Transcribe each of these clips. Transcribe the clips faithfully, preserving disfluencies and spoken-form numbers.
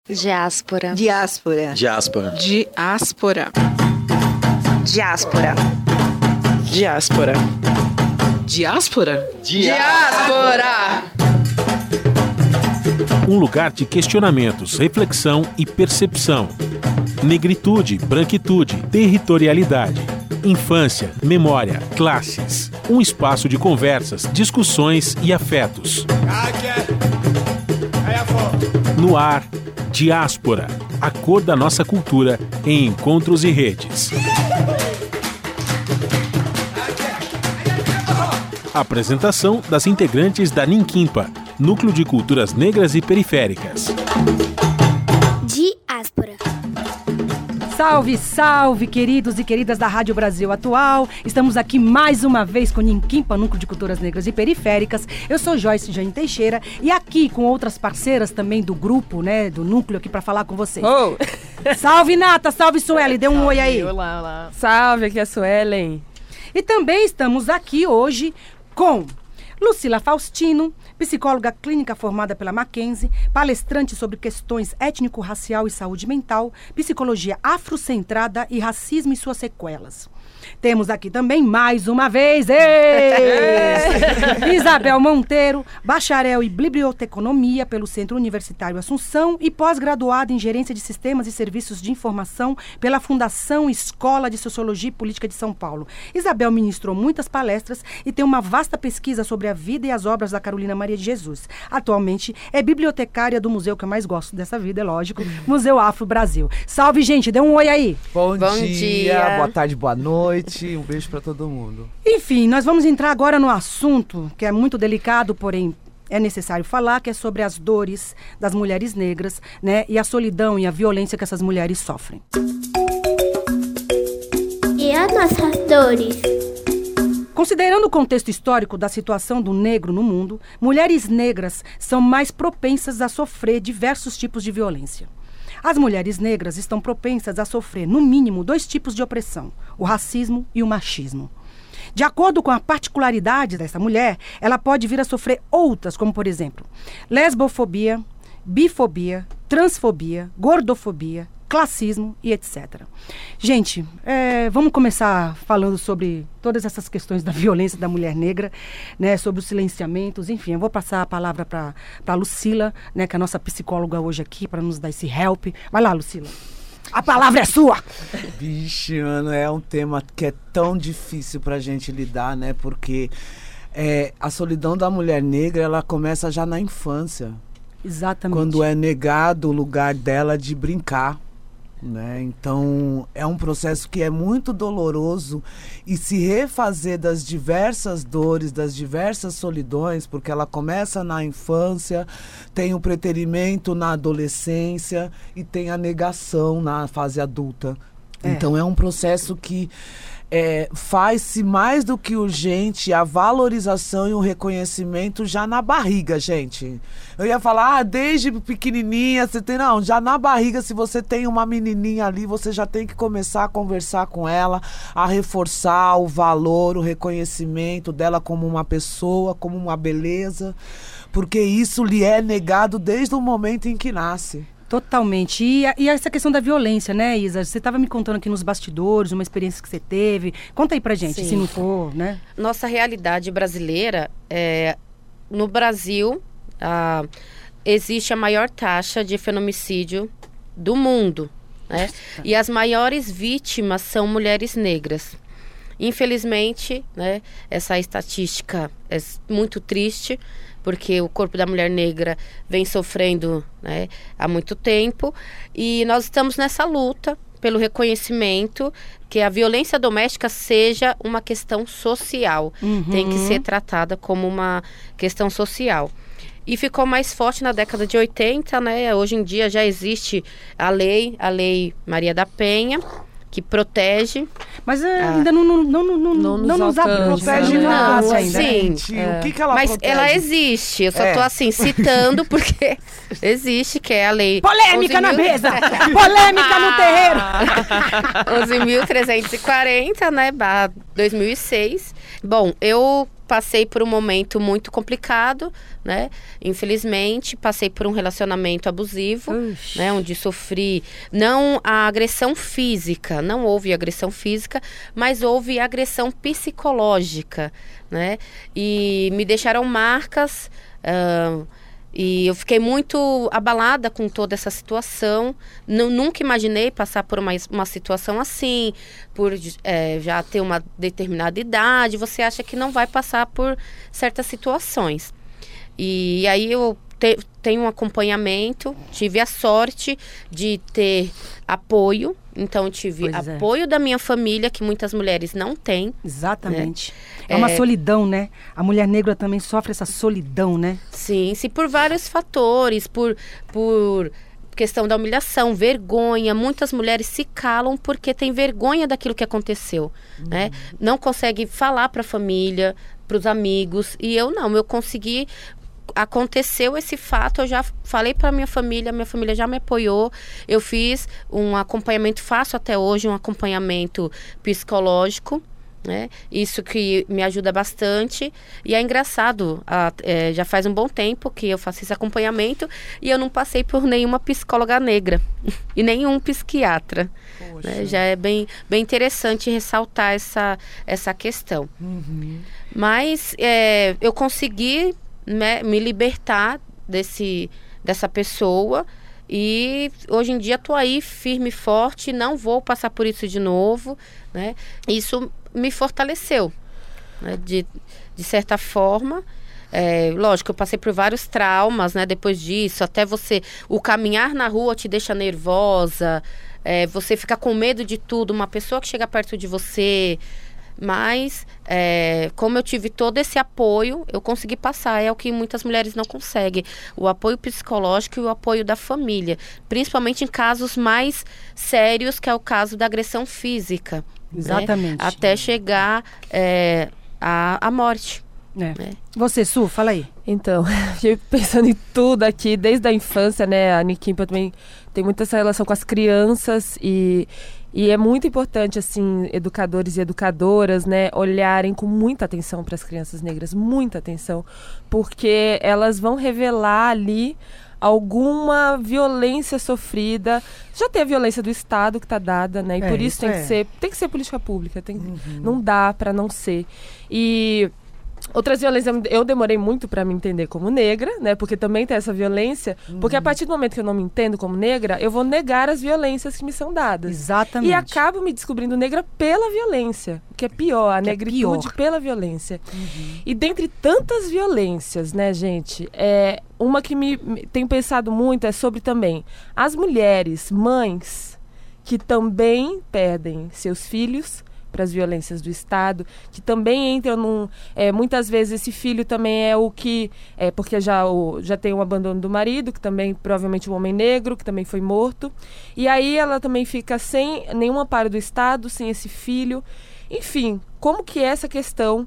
Diáspora. Diáspora. Diáspora. Diáspora. Diáspora. Diáspora. Diáspora? Diáspora! Um lugar de questionamentos, reflexão e percepção. Negritude, branquitude, territorialidade, infância, memória, classes. Um espaço de conversas, discussões e afetos. No ar, Diáspora, a cor da nossa cultura em encontros e redes. Apresentação das integrantes da Ninquimpa, Núcleo de Culturas Negras e Periféricas. Diáspora. Salve, salve, queridos e queridas da Rádio Brasil Atual. Estamos aqui mais uma vez com o Ninquimpa, Núcleo de Culturas Negras e Periféricas. Eu sou Joyce Jane Teixeira e aqui com outras parceiras também do grupo, né, do Núcleo aqui para falar com vocês. Oh. Salve, Nata, salve, Suelen, dê um salve, oi aí. Olá, olá. Salve, aqui é a Suelen. E também estamos aqui hoje com Lucila Faustino, psicóloga clínica formada pela Mackenzie, palestrante sobre questões étnico-racial e saúde mental, psicologia afrocentrada e racismo e suas sequelas. Temos aqui também, mais uma vez, Isabel Monteiro, bacharel em biblioteconomia pelo Centro Universitário Assunção e pós-graduada em gerência de sistemas e serviços de informação pela Fundação Escola de Sociologia e Política de São Paulo. Isabel ministrou muitas palestras e tem uma vasta pesquisa sobre a vida e as obras da Carolina Maria de Jesus. Atualmente é bibliotecária do museu que eu mais gosto dessa vida, é lógico, Museu Afro Brasil. Salve, gente, dê um oi aí. Bom, Bom dia, dia, boa tarde, boa noite. Um beijo pra todo mundo. Enfim, nós vamos entrar agora no assunto que é muito delicado, porém é necessário falar, que é sobre as dores das mulheres negras, né? E a solidão e a violência que essas mulheres sofrem. E as nossas dores? Considerando o contexto histórico da situação do negro no mundo, mulheres negras são mais propensas a sofrer diversos tipos de violência. As mulheres negras estão propensas a sofrer, no mínimo, dois tipos de opressão, o racismo e o machismo. De acordo com a particularidade dessa mulher, ela pode vir a sofrer outras, como, por exemplo, lesbofobia, bifobia, transfobia, gordofobia, classismo e etcétera. Gente, é, vamos começar falando sobre todas essas questões da violência da mulher negra, né, sobre os silenciamentos, enfim, eu vou passar a palavra para a Lucila, né, que é a nossa psicóloga hoje aqui, para nos dar esse help. Vai lá, Lucila. A palavra é sua! Vixe, mano, é um tema que é tão difícil pra gente lidar, né, porque é, a solidão da mulher negra, ela começa já na infância. Exatamente. Quando é negado o lugar dela de brincar. Né? Então é um processo que é muito doloroso e se refazer das diversas dores, das diversas solidões, porque ela começa na infância, tem o preterimento na adolescência e tem a negação na fase adulta. É. Então é um processo que É, faz-se mais do que urgente a valorização e o reconhecimento já na barriga, gente. Eu ia falar, ah, desde pequenininha, você tem... Não, já na barriga, se você tem uma menininha ali, você já tem que começar a conversar com ela, a reforçar o valor, o reconhecimento dela como uma pessoa, como uma beleza, porque isso lhe é negado desde o momento em que nasce. Totalmente. E, e essa questão da violência, né, Isa? Você estava me contando aqui nos bastidores, uma experiência que você teve. Conta aí pra gente, Sim. se não for, né? Nossa realidade brasileira, é, no Brasil, ah, existe a maior taxa de feminicídio do mundo, né? E as maiores vítimas são mulheres negras. Infelizmente, né, essa estatística é muito triste, porque o corpo da mulher negra vem sofrendo, né, há muito tempo. E nós estamos nessa luta pelo reconhecimento que a violência doméstica seja uma questão social. Uhum. Tem que ser tratada como uma questão social. E ficou mais forte na década de oitenta, né? Hoje em dia já existe a lei, a Lei Maria da Penha, que protege. Mas é, ah, ainda não, não, não, não, não, não nos protege nada ainda. Sim. É. O que, que ela Mas protege? Ela existe. Eu só é. tô assim, citando, porque existe, que é a lei... Polêmica na mesa! Polêmica no terreiro! onze mil trezentos e quarenta, né? dois mil e seis. Bom, eu passei por um momento muito complicado, né? Infelizmente, passei por um relacionamento abusivo, Ux. né? Onde sofri, não a agressão física, não houve agressão física, mas houve agressão psicológica, né? E me deixaram marcas... Uh, E eu fiquei muito abalada com toda essa situação. N- nunca imaginei passar por uma, uma situação assim, por é, já ter uma determinada idade. Você acha que não vai passar por certas situações. E aí eu te, tenho um acompanhamento, tive a sorte de ter apoio. Então, eu tive Pois é. apoio da minha família, que muitas mulheres não têm. Exatamente. É, É. uma solidão, né? A mulher negra também sofre essa solidão, né? Sim, sim, por vários fatores, por, por questão da humilhação, vergonha. Muitas mulheres se calam porque têm vergonha daquilo que aconteceu, uhum. né? Não consegue falar para a família, para os amigos. E eu não, eu consegui... Aconteceu esse fato, eu já falei para minha família, minha família já me apoiou. Eu fiz um acompanhamento, faço até hoje um acompanhamento psicológico, né? Isso que me ajuda bastante. E é engraçado, a, é, já faz um bom tempo que eu faço esse acompanhamento e eu não passei por nenhuma psicóloga negra e nenhum psiquiatra. Né? Já é bem, bem interessante ressaltar essa, essa questão. Uhum. Mas é, eu consegui... Me, me libertar desse, dessa pessoa e hoje em dia estou aí firme e forte, não vou passar por isso de novo, né? Isso me fortaleceu, né? de, de certa forma. É, lógico, eu passei por vários traumas, né? Depois disso, até você, o caminhar na rua te deixa nervosa, é, você fica com medo de tudo, uma pessoa que chega perto de você... Mas, é, como eu tive todo esse apoio, eu consegui passar. É o que muitas mulheres não conseguem. O apoio psicológico e o apoio da família. Principalmente em casos mais sérios, que é o caso da agressão física. Exatamente. Né? Até chegar é, à, à morte. É. Né? Você, Su, fala aí. Então, fiquei pensando em tudo aqui, desde a infância, né? A Nikimpa também tem muita essa relação com as crianças e... E é muito importante, assim, educadores e educadoras, né, olharem com muita atenção para as crianças negras, muita atenção, porque elas vão revelar ali alguma violência sofrida. Já tem a violência do Estado que está dada, né, e É, por isso, isso tem é. que ser, tem que ser política pública, tem, Uhum. não dá para não ser. E... Outras violências eu demorei muito para me entender como negra, né? Porque também tem essa violência. Uhum. Porque a partir do momento que eu não me entendo como negra, eu vou negar as violências que me são dadas. Exatamente. E acabo me descobrindo negra pela violência. O que é pior, a Que é negritude pior. pela violência. Uhum. E dentre tantas violências, né, gente? É, uma que me, me tenho pensado muito é sobre também as mulheres, mães, que também perdem seus filhos para as violências do Estado, que também entram num... É, muitas vezes esse filho também é o que... É, porque já, o, já tem o abandono do marido, que também provavelmente um homem negro, que também foi morto. E aí ela também fica sem nenhum amparo do Estado, sem esse filho. Enfim, como que é essa questão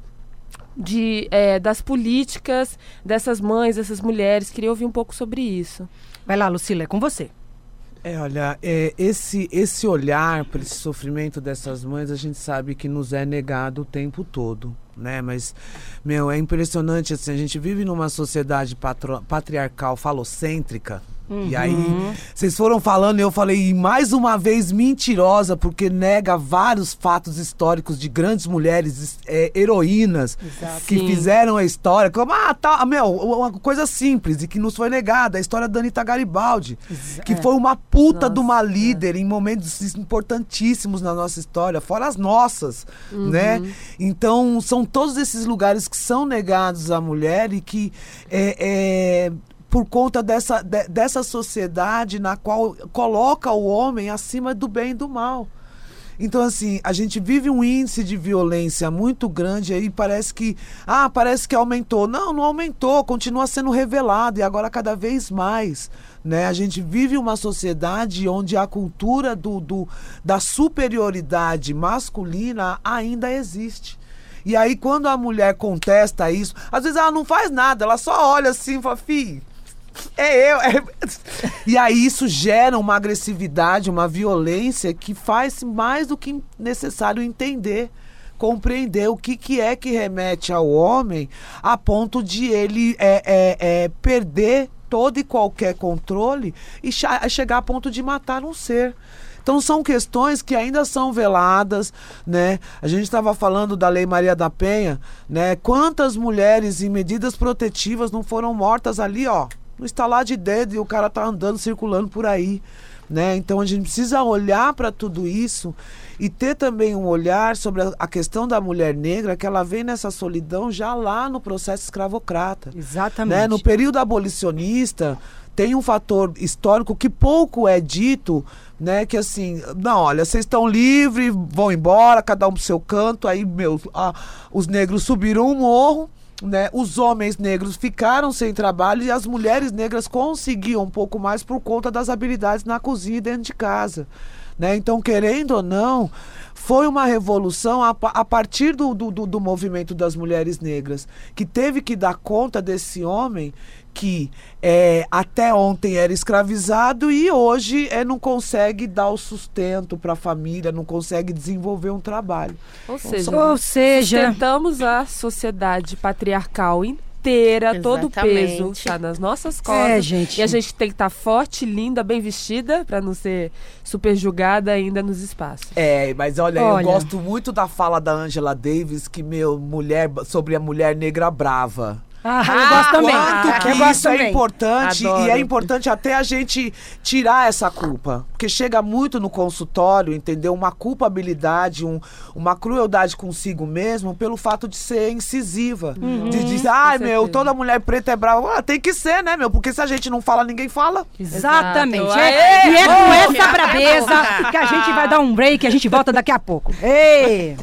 de, é, das políticas dessas mães, dessas mulheres? Queria ouvir um pouco sobre isso. Vai lá, Lucila, é com você. É, olha, é, esse, esse olhar para esse sofrimento dessas mães, a gente sabe que nos é negado o tempo todo, né? Mas, meu, é impressionante, assim, a gente vive numa sociedade patro, patriarcal, falocêntrica. Uhum. E aí, vocês foram falando e eu falei, e mais uma vez mentirosa, porque nega vários fatos históricos de grandes mulheres, é, heroínas, Exato. que Sim. fizeram a história, como, ah, tá, meu, uma coisa simples e que nos foi negada, a história da Anitta Garibaldi, Exa- que é. foi uma puta Nossa, de uma líder em momentos importantíssimos na nossa história, fora as nossas, né? Então, são todos esses lugares que são negados à mulher e que é, é, por conta dessa, de, dessa sociedade na qual coloca o homem acima do bem e do mal. Então, assim, a gente vive um índice de violência muito grande aí, parece que, ah, parece que aumentou. Não, não aumentou, continua sendo revelado e agora cada vez mais, né? A gente vive uma sociedade onde a cultura do, do, da superioridade masculina ainda existe. E aí, quando a mulher contesta isso, às vezes ela não faz nada, ela só olha assim e fala, fi, é eu. É... E aí isso gera uma agressividade, uma violência que faz mais do que necessário entender compreender o que, que é que remete ao homem a ponto de ele é, é, é, perder todo e qualquer controle e chegar a ponto de matar um ser. Então são questões que ainda são veladas, né? A gente estava falando da Lei Maria da Penha, né? Quantas mulheres em medidas protetivas não foram mortas ali, ó, no estalar de dedo, e o cara tá andando, circulando por aí, né? Então a gente precisa olhar para tudo isso e ter também um olhar sobre a, a questão da mulher negra, que ela vem nessa solidão já lá no processo escravocrata. Exatamente. Né? No período abolicionista, tem um fator histórico que pouco é dito, né? Que assim, não, olha, vocês estão livres, vão embora, cada um pro seu canto, aí, meu, ah, os negros subiram o morro, né? Os homens negros ficaram sem trabalho e as mulheres negras conseguiam um pouco mais por conta das habilidades na cozinha e dentro de casa, né? Então, querendo ou não, foi uma revolução a, a partir do, do, do movimento das mulheres negras, que teve que dar conta desse homem que é, até ontem era escravizado e hoje é, não consegue dar o sustento para a família, não consegue desenvolver um trabalho. Ou seja, Ou seja sustentamos a sociedade patriarcal inteira, Exatamente. todo o peso está nas nossas costas. É, gente. E a gente tem que estar tá forte, linda, bem vestida, para não ser super julgada ainda nos espaços. É, mas olha, Olha. eu gosto muito da fala da Angela Davis, que, meu, mulher, sobre a mulher negra brava. Ah, eu gosto também. Quanto Ah, que eu gosto isso é também. importante, Adoro. e é importante até a gente tirar essa culpa. Porque chega muito no consultório, entendeu? Uma culpabilidade, um, uma crueldade consigo mesmo pelo fato de ser incisiva. Uhum. De dizer, ai, com meu, certeza. toda mulher preta é brava. Ah, tem que ser, né, meu? Porque se a gente não fala, ninguém fala. Exatamente. Exato. É- e é com Aê! essa brabeza que a gente vai dar um break e a gente volta daqui a pouco. Ei!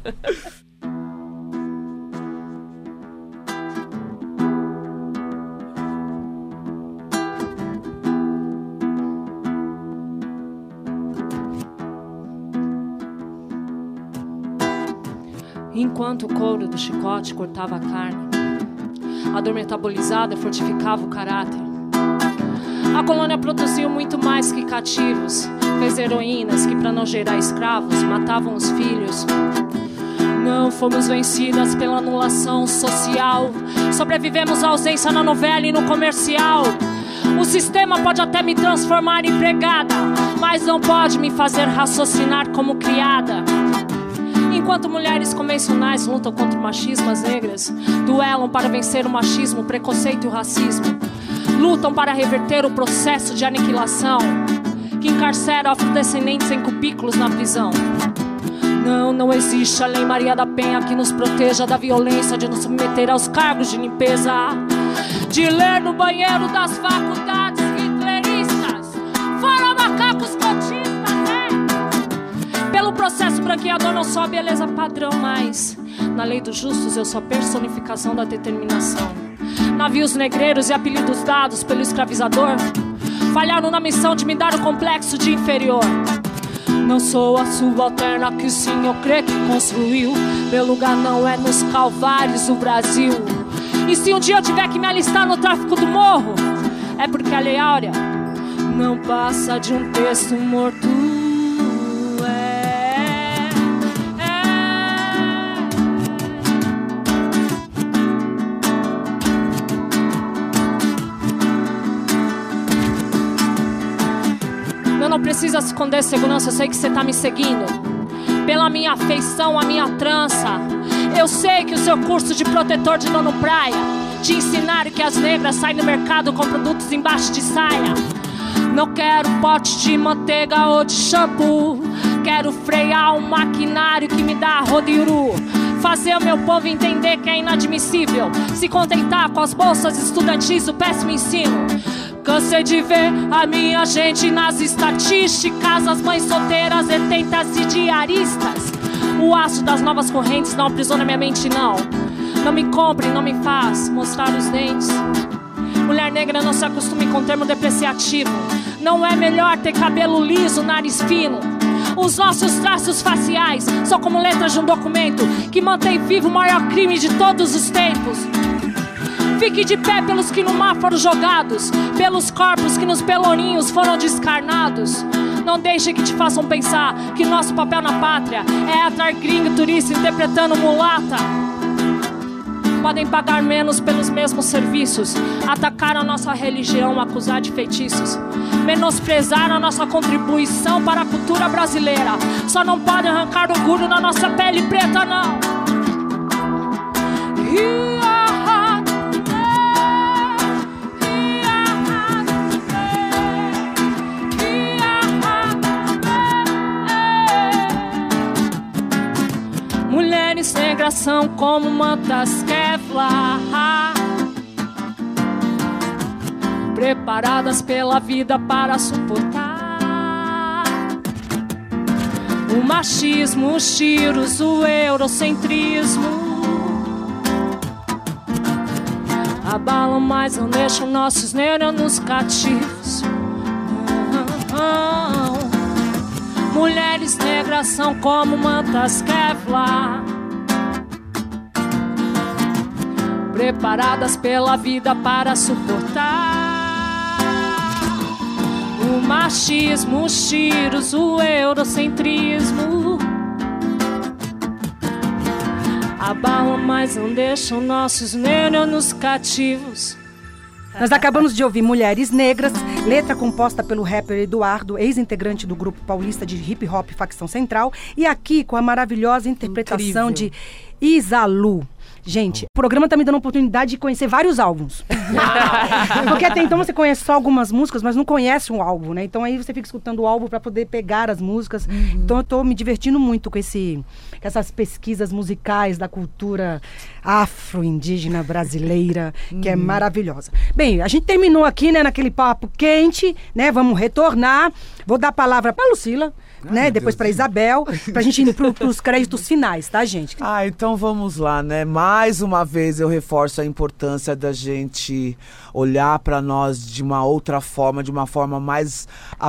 Enquanto o couro do chicote cortava a carne, a dor metabolizada fortificava o caráter. A colônia produziu muito mais que cativos. Fez heroínas que, para não gerar escravos, matavam os filhos. Não fomos vencidas pela anulação social. Sobrevivemos à ausência na novela e no comercial. O sistema pode até me transformar em empregada, mas não pode me fazer raciocinar como criada. Enquanto mulheres convencionais lutam contra o machismo, as negras duelam para vencer o machismo, o preconceito e o racismo. Lutam para reverter o processo de aniquilação que encarcera afrodescendentes em cubículos na prisão. Não, não existe a Lei Maria da Penha que nos proteja da violência de nos submeter aos cargos de limpeza, de ler no banheiro das faculdades hitleristas. Fora macacos cotistas, né? Pelo processo branqueador não sou a beleza padrão, mas na lei dos justos eu sou a personificação da determinação. Navios negreiros e apelidos dados pelo escravizador falharam na missão de me dar o complexo de inferior. Não sou a subalterna que o senhor crê que construiu. Meu lugar não é nos calvários do Brasil. E se um dia eu tiver que me alistar no tráfico do morro, é porque a Lei Áurea não passa de um texto morto. É, é. Eu não preciso esconder segurança, eu sei que você tá me seguindo. Pela minha afeição, a minha trança. Eu sei que o seu curso de protetor de dono praia te ensinaram que as negras saem no mercado com produtos embaixo de saia. Não quero pote de manteiga ou de shampoo. Quero frear um maquinário que me dá rodiuru. Fazer o meu povo entender que é inadmissível se contentar com as bolsas estudantis do péssimo ensino. Cansei de ver a minha gente nas estatísticas, as mães solteiras, detentas e diaristas. O aço das novas correntes não aprisiona minha mente, não. Não me compre, não me faz mostrar os dentes. Mulher negra, não se acostume com termo depreciativo. Não é melhor ter cabelo liso, nariz fino. Os nossos traços faciais são como letras de um documento que mantém vivo o maior crime de todos os tempos. Fique de pé pelos que no mar foram jogados, pelos corpos que nos pelourinhos foram descarnados. Não deixe que te façam pensar que nosso papel na pátria é atrair gringo turista interpretando mulata. Podem pagar menos pelos mesmos serviços, atacar a nossa religião, acusar de feitiços, menosprezar a nossa contribuição para a cultura brasileira. Só não podem arrancar orgulho na nossa pele preta, não. Mulheres negras são como mantas Kevlar, preparadas pela vida para suportar o machismo, os tiros, o eurocentrismo. Abalam, mas não deixam nossos neurônios cativos. Mulheres negras são como mantas Kevlar, preparadas pela vida para suportar o machismo, os tiros, o eurocentrismo. Abalam, mas não deixam nossos neurônios cativos. Nós acabamos de ouvir Mulheres Negras, letra composta pelo rapper Eduardo, ex-integrante do grupo paulista de hip hop Facção Central, e aqui com a maravilhosa interpretação Incrível. de Isalu. Gente, o programa tá me dando a oportunidade de conhecer vários álbuns. Porque até então você conhece só algumas músicas, mas não conhece um álbum, né? Então aí você fica escutando o álbum para poder pegar as músicas. Uhum. Então eu tô me divertindo muito com, esse, com essas pesquisas musicais da cultura afro-indígena brasileira, uhum. que é maravilhosa. Bem, a gente terminou aqui, né, naquele papo quente, né? Vamos retornar. Vou dar a palavra para Lucila. Ah, né? Depois para Isabel, pra gente ir pro, pros créditos finais, tá, gente? Ah, então vamos lá, né? Mais uma vez eu reforço a importância da gente olhar para nós de uma outra forma, de uma forma mais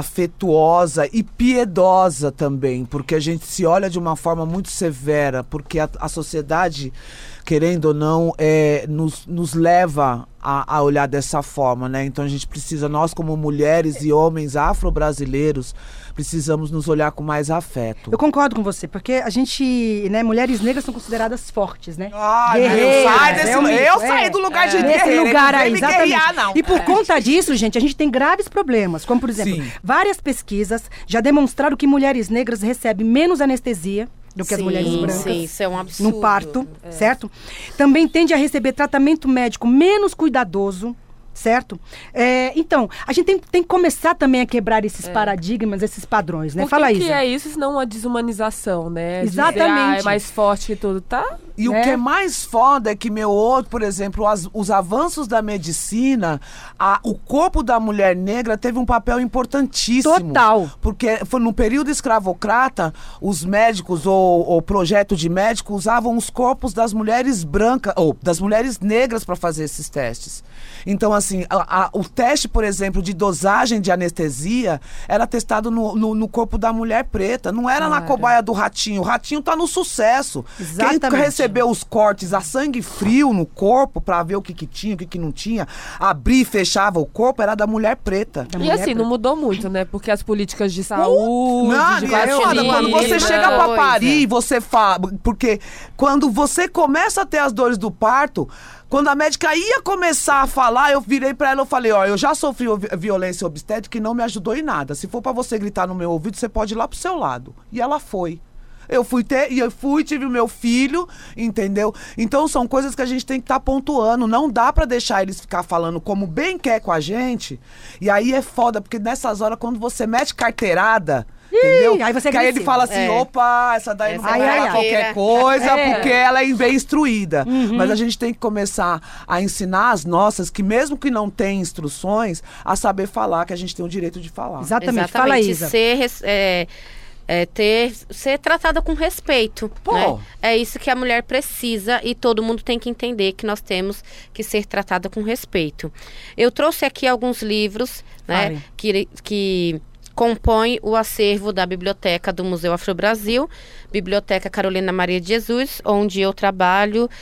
afetuosa e piedosa também, porque a gente se olha de uma forma muito severa, porque a, a sociedade, querendo ou não, é, nos, nos leva a, a olhar dessa forma, né? Então a gente precisa, nós como mulheres e homens afro-brasileiros, precisamos nos olhar com mais afeto. Eu concordo com você, porque a gente, né, mulheres negras são consideradas fortes, né? Ah, eu, saio desse, é, eu saí do lugar é, de nesse guerreira, lugar aí, exatamente. Guerrear, não. E por é. conta disso, gente, a gente tem graves problemas, como por exemplo, Sim. várias pesquisas já demonstraram que mulheres negras recebem menos anestesia do que sim, as mulheres brancas. Sim, isso é um absurdo. No parto, é. certo? Também tende a receber tratamento médico menos cuidadoso, certo? É, então, a gente tem, tem que começar também a quebrar esses é. paradigmas, esses padrões, né? Por que Fala que isso. que é isso, senão uma desumanização, né? Exatamente. Dizer, ah, é mais forte que tudo, tá? E né? o que é mais foda é que, meu outro, por exemplo, as, os avanços da medicina, a, o corpo da mulher negra teve um papel importantíssimo. Total. Porque foi no período escravocrata, os médicos ou o projeto de médico usavam os corpos das mulheres brancas, ou das mulheres negras para fazer esses testes. Então, assim, a, a, o teste, por exemplo, de dosagem de anestesia era testado no, no, no corpo da mulher preta. Não era Cara. na cobaia do ratinho. O ratinho tá no sucesso. Exatamente. Quem recebeu os cortes a sangue frio no corpo para ver o que, que tinha, o que, que não tinha, abrir e fechava o corpo, era da mulher preta. Da e mulher assim, preta. Não mudou muito, né? Porque as políticas de saúde, não, de é foda, quando você chega pra parir, você fala... Porque quando você começa a ter as dores do parto... Quando a médica ia começar a falar, eu virei pra ela e falei, ó, eu já sofri violência obstétrica e não me ajudou em nada. Se for pra você gritar no meu ouvido, você pode ir lá pro seu lado. E ela foi. Eu fui ter, e eu fui, tive o meu filho, entendeu? Então são coisas que a gente tem que estar tá pontuando. Não dá pra deixar eles ficar falando como bem quer com a gente. E aí é foda, porque nessas horas, quando você mete carteirada... Entendeu? Aí você que aí ele fala assim, é. opa, essa daí essa não vai falar qualquer coisa, é. porque ela é bem instruída. Uhum. Mas a gente tem que começar a ensinar as nossas, que mesmo que não tem instruções, a saber falar, que a gente tem o direito de falar. Exatamente, Exatamente. Fala, Isa. Ser... É... É ter, ser tratada com respeito, né? É isso que a mulher precisa e todo mundo tem que entender que nós temos que ser tratada com respeito. Eu trouxe aqui alguns livros, né, que, que compõem o acervo da biblioteca do Museu Afro Brasil, Biblioteca Carolina Maria de Jesus, onde eu trabalho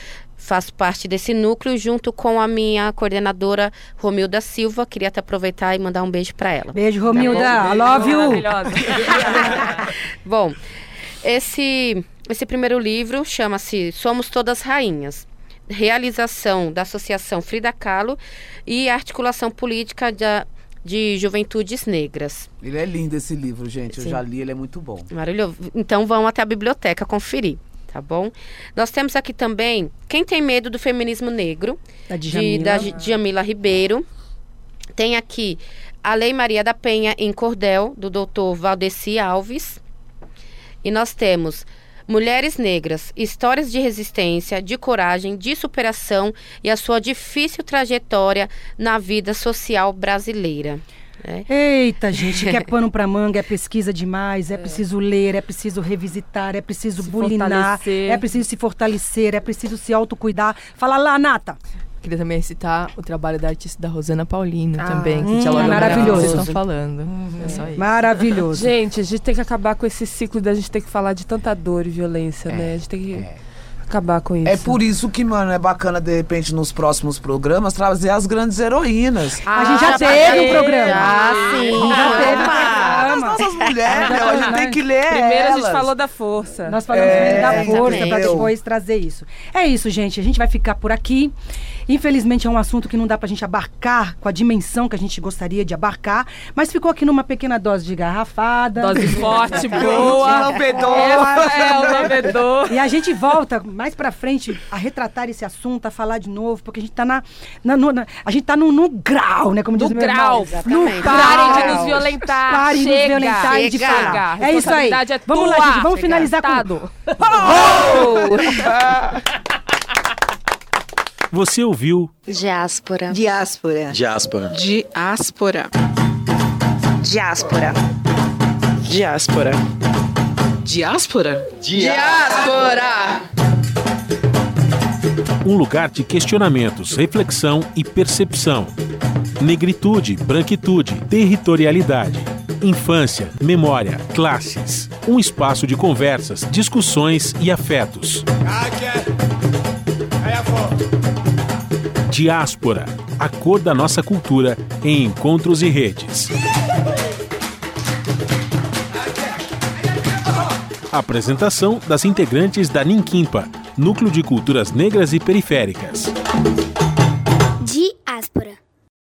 faço parte desse núcleo junto com a minha coordenadora Romilda Silva. Queria até aproveitar e mandar um beijo para ela. Beijo, Romilda. Tá I love you. Maravilhosa. Bom, esse, esse primeiro livro chama-se Somos Todas Rainhas. Realização da Associação Frida Kahlo e Articulação Política de, de Juventudes Negras. Ele é lindo esse livro, gente. Eu Sim. já li, ele é muito bom. Maravilhoso. Então vão até a biblioteca conferir, tá bom? Nós temos aqui também Quem Tem Medo do Feminismo Negro, Da de, Djamila. da Djamila Ribeiro. Tem aqui A Lei Maria da Penha em Cordel, do doutor Valdeci Alves. E nós temos Mulheres Negras, Histórias de Resistência, de Coragem, de Superação e a sua difícil trajetória na vida social brasileira. É. Eita, gente, que é pano pra manga, é pesquisa demais, é, é preciso ler, é preciso revisitar, é preciso Se bulinar, fortalecer. é preciso se fortalecer, é preciso se autocuidar. Fala lá, Nata. Queria também citar o trabalho da artista da Rosana Paulino Ah, também, que hum, dialoga com o que maravilhoso. vocês estão falando. É só isso. Maravilhoso. Gente, a gente tem que acabar com esse ciclo da gente ter que falar de tanta dor e violência, É, né? A gente tem que é. acabar com isso. É por isso que, mano, é bacana, de repente, nos próximos programas, trazer as grandes heroínas. A gente já teve um programa. Ah, sim. Já teve um As programa. nossas mulheres, meu, a gente tem que ler Primeiro a gente elas. falou da força. Nós falamos É, muito da força exatamente. para depois trazer isso. É isso, gente. A gente vai ficar por aqui. Infelizmente é um assunto que não dá pra gente abarcar com a dimensão que a gente gostaria de abarcar, mas ficou aqui numa pequena dose de garrafada. Dose forte, boa. Lambedor. É, o lambedor. E a gente volta mais pra frente a retratar esse assunto, a falar de novo, porque a gente tá na, na- no, na- a gente tá no, no grau, né, como diz No o meu grau. irmão. No Exatamente. grau. Parem de nos violentar. Parem de nos Chega. violentar e de Chega. falar. A É isso aí. responsabilidade é Vamos lá, tua. gente, vamos Chega. finalizar com Estado. Você ouviu Diáspora. Diáspora. Diáspora. Diáspora. Diáspora. Diáspora. Diáspora? Diáspora! um lugar de questionamentos, reflexão e percepção. Negritude, branquitude, territorialidade. Infância, memória, classes. Um espaço de conversas, discussões e afetos. Diáspora, a cor da nossa cultura em encontros e redes. Apresentação das integrantes da Ninquimpa, Núcleo de Culturas Negras e Periféricas.